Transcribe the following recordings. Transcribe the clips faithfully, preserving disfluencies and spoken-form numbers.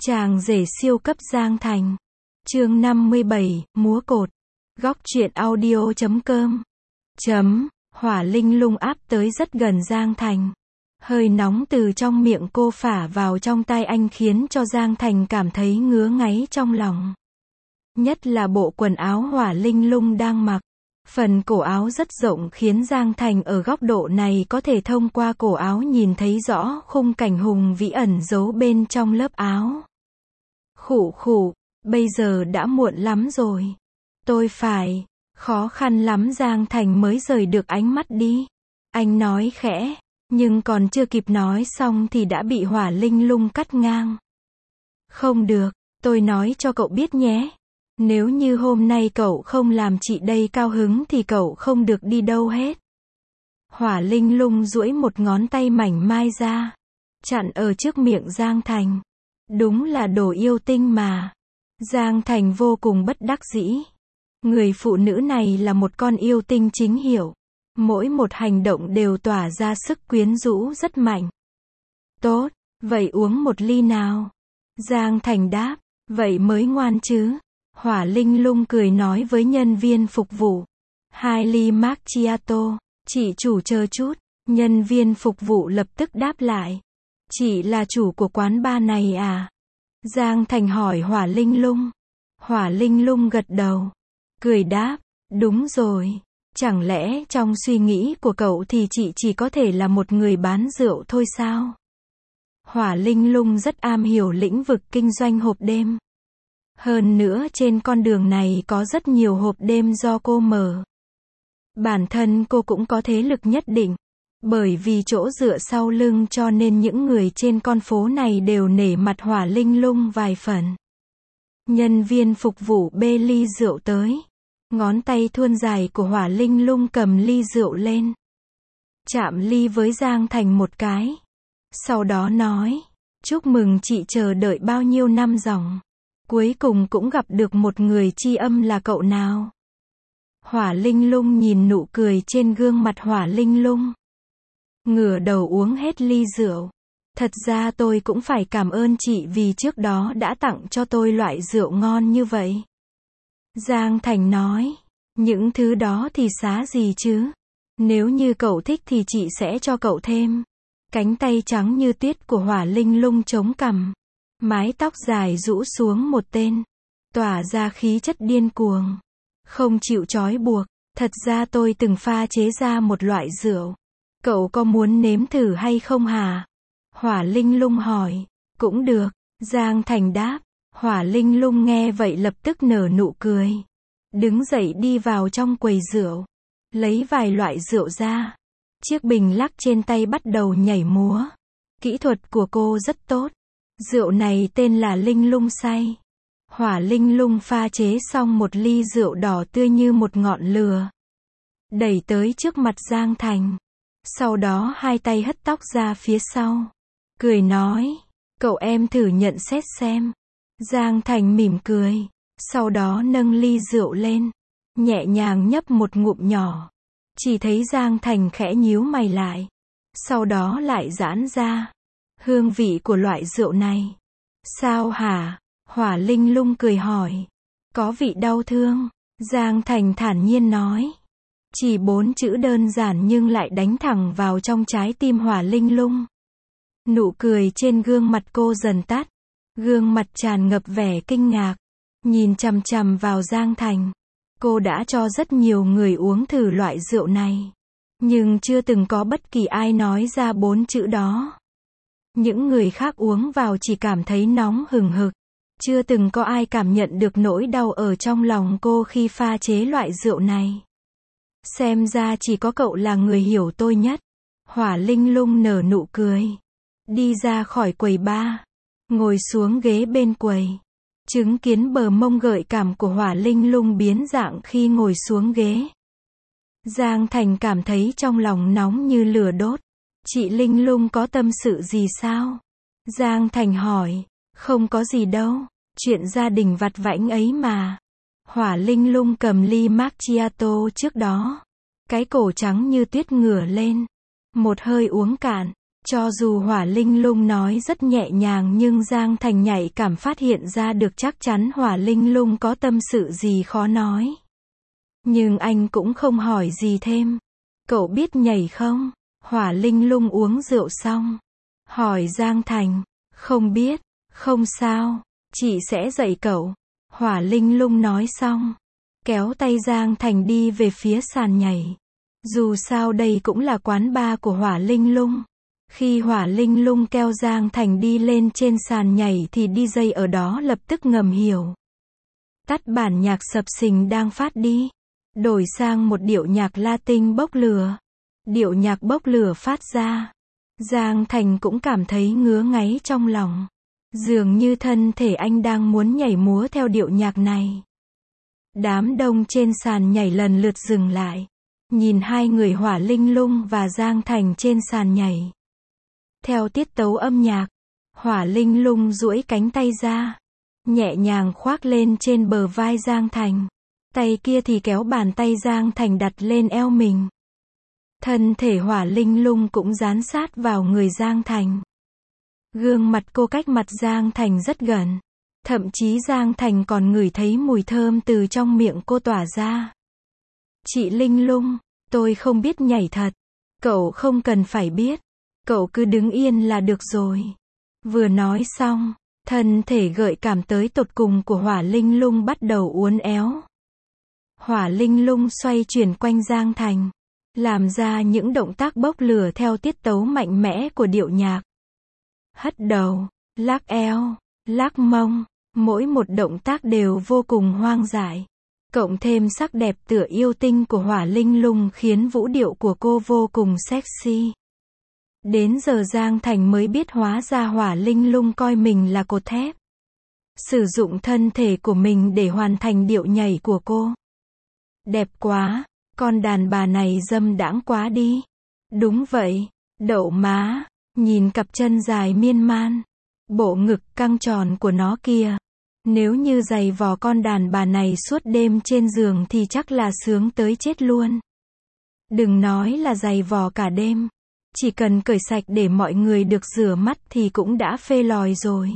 Chàng rể siêu cấp Giang Thành. Chương năm mươi bảy, múa cột. Góc truyện audio chấm com. Chấm, hỏa linh lung áp tới rất gần Giang Thành. Hơi nóng từ trong miệng cô phả vào trong tai anh khiến cho Giang Thành cảm thấy ngứa ngáy trong lòng. Nhất là bộ quần áo hỏa linh lung đang mặc. Phần cổ áo rất rộng khiến Giang Thành ở góc độ này có thể thông qua cổ áo nhìn thấy rõ khung cảnh hùng vĩ ẩn giấu bên trong lớp áo. Khụ khụ, bây giờ đã muộn lắm rồi. Tôi phải, khó khăn lắm Giang Thành mới rời được ánh mắt đi. Anh nói khẽ, nhưng còn chưa kịp nói xong thì đã bị hỏa linh lung cắt ngang. Không được, tôi nói cho cậu biết nhé. Nếu như hôm nay cậu không làm chị đây cao hứng thì cậu không được đi đâu hết. Hỏa linh lung duỗi một ngón tay mảnh mai ra, chặn ở trước miệng Giang Thành. Đúng là đồ yêu tinh mà. Giang Thành vô cùng bất đắc dĩ. Người phụ nữ này là một con yêu tinh chính hiệu. Mỗi một hành động đều tỏa ra sức quyến rũ rất mạnh. Tốt, vậy uống một ly nào. Giang Thành đáp, vậy mới ngoan chứ. Hỏa linh lung cười nói với nhân viên phục vụ. Hai ly macchiato, chị chủ chờ chút. Nhân viên phục vụ lập tức đáp lại. Chị là chủ của quán bar này à? Giang Thành hỏi hỏa linh lung. Hỏa linh lung gật đầu. Cười đáp, đúng rồi. Chẳng lẽ trong suy nghĩ của cậu thì chị chỉ có thể là một người bán rượu thôi sao? Hỏa linh lung rất am hiểu lĩnh vực kinh doanh hộp đêm. Hơn nữa trên con đường này có rất nhiều hộp đêm do cô mở. Bản thân cô cũng có thế lực nhất định. Bởi vì chỗ dựa sau lưng cho nên những người trên con phố này đều nể mặt hỏa linh lung vài phần. Nhân viên phục vụ bê ly rượu tới. Ngón tay thuôn dài của hỏa linh lung cầm ly rượu lên. Chạm ly với Giang Thành một cái. Sau đó nói, chúc mừng chị chờ đợi bao nhiêu năm ròng. Cuối cùng cũng gặp được một người tri âm là cậu nào. Hỏa linh lung nhìn nụ cười trên gương mặt hỏa linh lung. Ngửa đầu uống hết ly rượu. Thật ra tôi cũng phải cảm ơn chị vì trước đó đã tặng cho tôi loại rượu ngon như vậy. Giang Thành nói, những thứ đó thì xá gì chứ. Nếu như cậu thích thì chị sẽ cho cậu thêm. Cánh tay trắng như tuyết của hỏa linh lung chống cằm. Mái tóc dài rũ xuống một tên. Tỏa ra khí chất điên cuồng. Không chịu trói buộc. Thật ra tôi từng pha chế ra một loại rượu. Cậu có muốn nếm thử hay không hả? Hỏa linh lung hỏi. Cũng được. Giang Thành đáp. Hỏa linh lung nghe vậy lập tức nở nụ cười. Đứng dậy đi vào trong quầy rượu. Lấy vài loại rượu ra. Chiếc bình lắc trên tay bắt đầu nhảy múa. Kỹ thuật của cô rất tốt. Rượu này tên là linh lung say. Hỏa linh lung pha chế xong một ly rượu đỏ tươi như một ngọn lửa. Đẩy tới trước mặt Giang Thành. Sau đó hai tay hất tóc ra phía sau. Cười nói, cậu em thử nhận xét xem. Giang Thành mỉm cười. Sau đó nâng ly rượu lên. Nhẹ nhàng nhấp một ngụm nhỏ. Chỉ thấy Giang Thành khẽ nhíu mày lại. Sau đó lại giãn ra. Hương vị của loại rượu này. Sao hả? Hỏa linh lung cười hỏi. Có vị đau thương. Giang Thành thản nhiên nói. Chỉ bốn chữ đơn giản nhưng lại đánh thẳng vào trong trái tim hỏa linh lung. Nụ cười trên gương mặt cô dần tắt. Gương mặt tràn ngập vẻ kinh ngạc. Nhìn chằm chằm vào Giang Thành. Cô đã cho rất nhiều người uống thử loại rượu này. Nhưng chưa từng có bất kỳ ai nói ra bốn chữ đó. Những người khác uống vào chỉ cảm thấy nóng hừng hực. Chưa từng có ai cảm nhận được nỗi đau ở trong lòng cô khi pha chế loại rượu này. Xem ra chỉ có cậu là người hiểu tôi nhất. Hỏa linh lung nở nụ cười. Đi ra khỏi quầy bar. Ngồi xuống ghế bên quầy. Chứng kiến bờ mông gợi cảm của hỏa linh lung biến dạng khi ngồi xuống ghế. Giang Thành cảm thấy trong lòng nóng như lửa đốt. Chị linh lung có tâm sự gì sao? Giang Thành hỏi. Không có gì đâu. Chuyện gia đình vặt vãnh ấy mà. Hỏa linh lung cầm ly macchiato trước đó. Cái cổ trắng như tuyết ngửa lên. Một hơi uống cạn. Cho dù Hỏa Linh Lung nói rất nhẹ nhàng nhưng Giang Thành nhạy cảm phát hiện ra được chắc chắn Hỏa Linh Lung có tâm sự gì khó nói. Nhưng anh cũng không hỏi gì thêm. Cậu biết nhảy không? Hỏa Linh Lung uống rượu xong. Hỏi Giang Thành. Không biết. Không sao. Chị sẽ dạy cậu. Hỏa Linh Lung nói xong. Kéo tay Giang Thành đi về phía sàn nhảy. Dù sao đây cũng là quán bar của Hỏa Linh Lung. Khi Hỏa Linh Lung kéo Giang Thành đi lên trên sàn nhảy thì đi dây ở đó lập tức ngầm hiểu. Tắt bản nhạc sập sình đang phát đi. Đổi sang một điệu nhạc Latin bốc lửa. Điệu nhạc bốc lửa phát ra. Giang Thành cũng cảm thấy ngứa ngáy trong lòng. Dường như thân thể anh đang muốn nhảy múa theo điệu nhạc này. Đám đông trên sàn nhảy lần lượt dừng lại. Nhìn hai người Hỏa Linh Lung và Giang Thành trên sàn nhảy. Theo tiết tấu âm nhạc, Hỏa Linh Lung duỗi cánh tay ra. Nhẹ nhàng khoác lên trên bờ vai Giang Thành. Tay kia thì kéo bàn tay Giang Thành đặt lên eo mình. Thân thể Hỏa Linh Lung cũng dán sát vào người Giang Thành. Gương mặt cô cách mặt Giang Thành rất gần. Thậm chí Giang Thành còn ngửi thấy mùi thơm từ trong miệng cô tỏa ra. Chị Linh Lung, tôi không biết nhảy thật. Cậu không cần phải biết. Cậu cứ đứng yên là được rồi. Vừa nói xong, thân thể gợi cảm tới tột cùng của Hỏa Linh Lung bắt đầu uốn éo. Hỏa Linh Lung xoay chuyển quanh Giang Thành. Làm ra những động tác bốc lửa theo tiết tấu mạnh mẽ của điệu nhạc. Hất đầu, lắc eo, lắc mông. Mỗi một động tác đều vô cùng hoang dại. Cộng thêm sắc đẹp tựa yêu tinh của Hỏa Linh Lung khiến vũ điệu của cô vô cùng sexy. Đến giờ Giang Thành mới biết hóa ra Hỏa Linh Lung coi mình là cột thép. Sử dụng thân thể của mình để hoàn thành điệu nhảy của cô. Đẹp quá, con đàn bà này dâm đãng quá đi. Đúng vậy, đậu má, nhìn cặp chân dài miên man. Bộ ngực căng tròn của nó kìa. Nếu như giày vò con đàn bà này suốt đêm trên giường thì chắc là sướng tới chết luôn. Đừng nói là giày vò cả đêm. Chỉ cần cởi sạch để mọi người được rửa mắt thì cũng đã phê lòi rồi.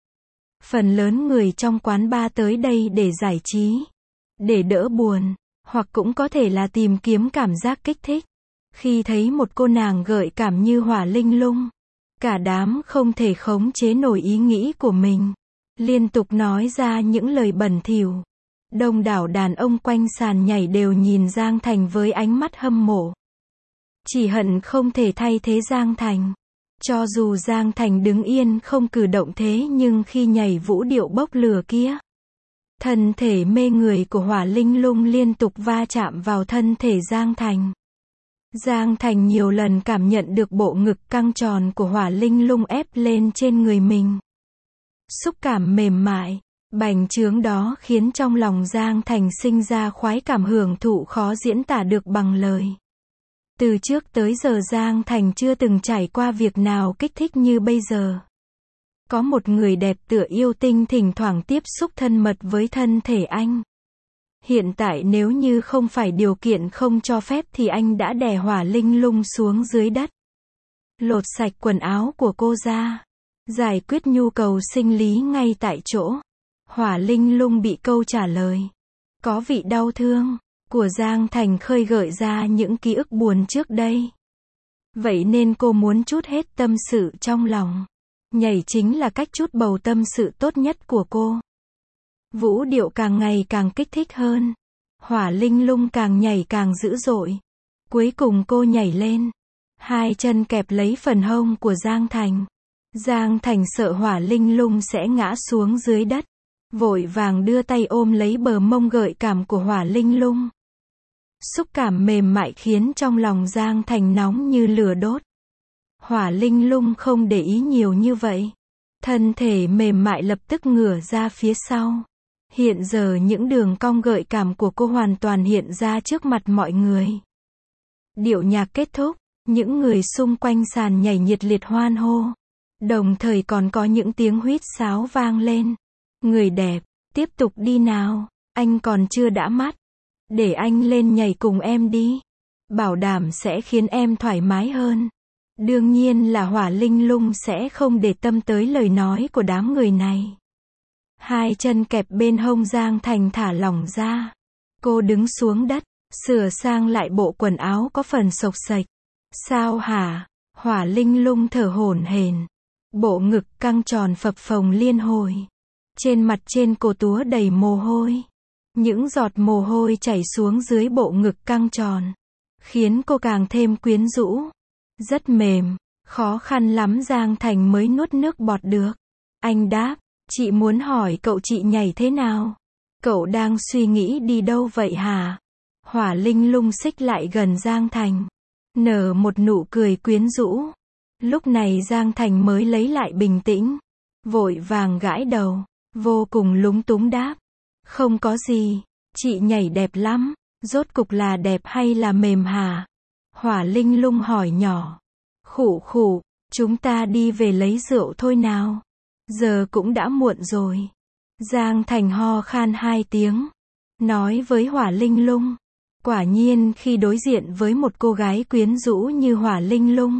Phần lớn người trong quán bar tới đây để giải trí, để đỡ buồn, hoặc cũng có thể là tìm kiếm cảm giác kích thích. Khi thấy một cô nàng gợi cảm như Hỏa Linh Lung, cả đám không thể khống chế nổi ý nghĩ của mình. Liên tục nói ra những lời bẩn thỉu. Đông đảo đàn ông quanh sàn nhảy đều nhìn Giang Thành với ánh mắt hâm mộ. Chỉ hận không thể thay thế Giang Thành. Cho dù Giang Thành đứng yên không cử động thế nhưng khi nhảy vũ điệu bốc lửa kia, thân thể mê người của Hỏa Linh Lung liên tục va chạm vào thân thể Giang Thành. Giang Thành nhiều lần cảm nhận được bộ ngực căng tròn của Hỏa Linh Lung ép lên trên người mình. Xúc cảm mềm mại, bành trướng đó khiến trong lòng Giang Thành sinh ra khoái cảm hưởng thụ khó diễn tả được bằng lời. Từ trước tới giờ Giang Thành chưa từng trải qua việc nào kích thích như bây giờ. Có một người đẹp tựa yêu tinh thỉnh thoảng tiếp xúc thân mật với thân thể anh. Hiện tại nếu như không phải điều kiện không cho phép thì anh đã đè Hỏa Linh Lung xuống dưới đất. Lột sạch quần áo của cô ra. Giải quyết nhu cầu sinh lý ngay tại chỗ. Hỏa Linh Lung bị câu trả lời. Có vị đau thương của Giang Thành khơi gợi ra những ký ức buồn trước đây. Vậy nên cô muốn trút hết tâm sự trong lòng. Nhảy chính là cách trút bầu tâm sự tốt nhất của cô. Vũ điệu càng ngày càng kích thích hơn. Hỏa Linh Lung càng nhảy càng dữ dội. Cuối cùng cô nhảy lên. Hai chân kẹp lấy phần hông của Giang Thành. Giang Thành sợ Hỏa Linh Lung sẽ ngã xuống dưới đất. Vội vàng đưa tay ôm lấy bờ mông gợi cảm của Hỏa Linh Lung. Xúc cảm mềm mại khiến trong lòng Giang Thành nóng như lửa đốt. Hỏa Linh Lung không để ý nhiều như vậy. Thân thể mềm mại lập tức ngửa ra phía sau. Hiện giờ những đường cong gợi cảm của cô hoàn toàn hiện ra trước mặt mọi người. Điệu nhạc kết thúc, những người xung quanh sàn nhảy nhiệt liệt hoan hô. Đồng thời còn có những tiếng huýt sáo vang lên. Người đẹp, tiếp tục đi nào, anh còn chưa đã mắt. Để anh lên nhảy cùng em đi. Bảo đảm sẽ khiến em thoải mái hơn. Đương nhiên là Hỏa Linh Lung sẽ không để tâm tới lời nói của đám người này. Hai chân kẹp bên hông Giang Thành thả lỏng ra. Cô đứng xuống đất, sửa sang lại bộ quần áo có phần xộc xệch. Sao hả? Hỏa Linh Lung thở hổn hển. Bộ ngực căng tròn phập phồng liên hồi. Trên mặt trên cổ túa đầy mồ hôi. Những giọt mồ hôi chảy xuống dưới bộ ngực căng tròn, khiến cô càng thêm quyến rũ. Rất mềm, khó khăn lắm Giang Thành mới nuốt nước bọt được. Anh đáp, chị muốn hỏi cậu chị nhảy thế nào? Cậu đang suy nghĩ đi đâu vậy hả? Hỏa Linh Lung xích lại gần Giang Thành, nở một nụ cười quyến rũ. Lúc này Giang Thành mới lấy lại bình tĩnh, vội vàng gãi đầu, vô cùng lúng túng đáp. Không có gì, chị nhảy đẹp lắm, rốt cục là đẹp hay là mềm hả? Hỏa Linh Lung hỏi nhỏ. Khụ khụ, chúng ta đi về lấy rượu thôi nào. Giờ cũng đã muộn rồi. Giang Thành ho khan hai tiếng, nói với Hỏa Linh Lung. Quả nhiên khi đối diện với một cô gái quyến rũ như Hỏa Linh Lung,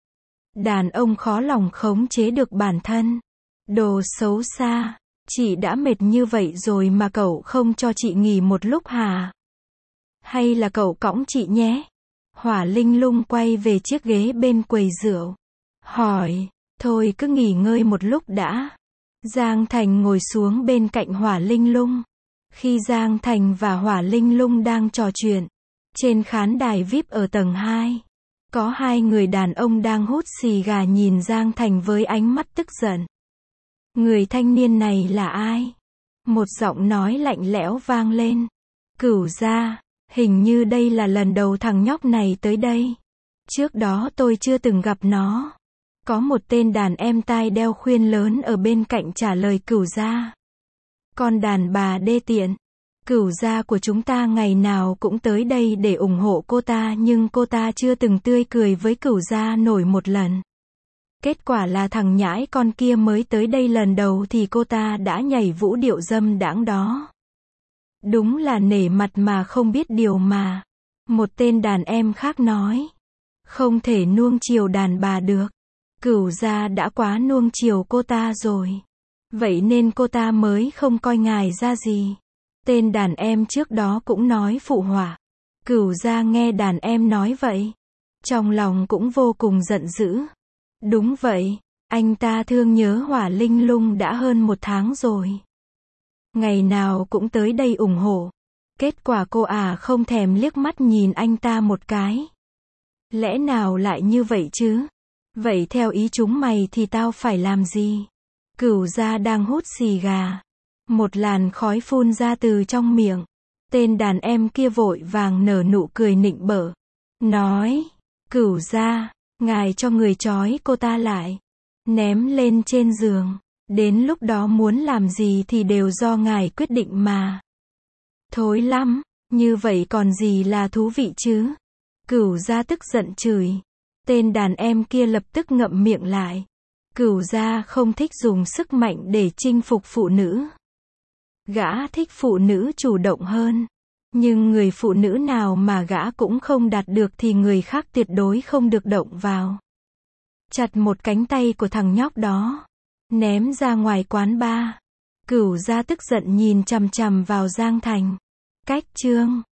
đàn ông khó lòng khống chế được bản thân. Đồ xấu xa, chị đã mệt như vậy rồi mà cậu không cho chị nghỉ một lúc hả? Hay là cậu cõng chị nhé? Hỏa Linh Lung quay về chiếc ghế bên quầy rượu, hỏi, thôi cứ nghỉ ngơi một lúc đã. Giang Thành ngồi xuống bên cạnh Hỏa Linh Lung. Khi Giang Thành và Hỏa Linh Lung đang trò chuyện, trên khán đài vi ai pi ở tầng hai, có hai người đàn ông đang hút xì gà nhìn Giang Thành với ánh mắt tức giận. Người thanh niên này là ai? Một giọng nói lạnh lẽo vang lên. Cửu Gia, hình như đây là lần đầu thằng nhóc này tới đây. Trước đó tôi chưa từng gặp nó. Có một tên đàn em tai đeo khuyên lớn ở bên cạnh trả lời Cửu Gia. Con đàn bà đê tiện. Cửu Gia của chúng ta ngày nào cũng tới đây để ủng hộ cô ta, nhưng cô ta chưa từng tươi cười với Cửu Gia nổi một lần. Kết quả là thằng nhãi con kia mới tới đây lần đầu thì cô ta đã nhảy vũ điệu dâm đãng đó. Đúng là nể mặt mà không biết điều mà. Một tên đàn em khác nói. Không thể nuông chiều đàn bà được. Cửu Gia đã quá nuông chiều cô ta rồi. Vậy nên cô ta mới không coi ngài ra gì. Tên đàn em trước đó cũng nói phụ họa. Cửu Gia nghe đàn em nói vậy, trong lòng cũng vô cùng giận dữ. Đúng vậy, anh ta thương nhớ Hỏa Linh Lung đã hơn một tháng rồi. Ngày nào cũng tới đây ủng hộ. Kết quả cô à không thèm liếc mắt nhìn anh ta một cái. Lẽ nào lại như vậy chứ? Vậy theo ý chúng mày thì tao phải làm gì? Cửu Gia đang hút xì gà. Một làn khói phun ra từ trong miệng. Tên đàn em kia vội vàng nở nụ cười nịnh bợ. Nói, Cửu Gia, ngài cho người trói cô ta lại. Ném lên trên giường. Đến lúc đó muốn làm gì thì đều do ngài quyết định mà. Thối lắm, như vậy còn gì là thú vị chứ? Cửu Gia tức giận chửi. Tên đàn em kia lập tức ngậm miệng lại. Cửu Gia không thích dùng sức mạnh để chinh phục phụ nữ. Gã thích phụ nữ chủ động hơn. Nhưng người phụ nữ nào mà gã cũng không đạt được thì người khác tuyệt đối không được động vào. Chặt một cánh tay của thằng nhóc đó, ném ra ngoài quán bar. Cửu Gia tức giận nhìn chằm chằm vào Giang Thành. Cách chương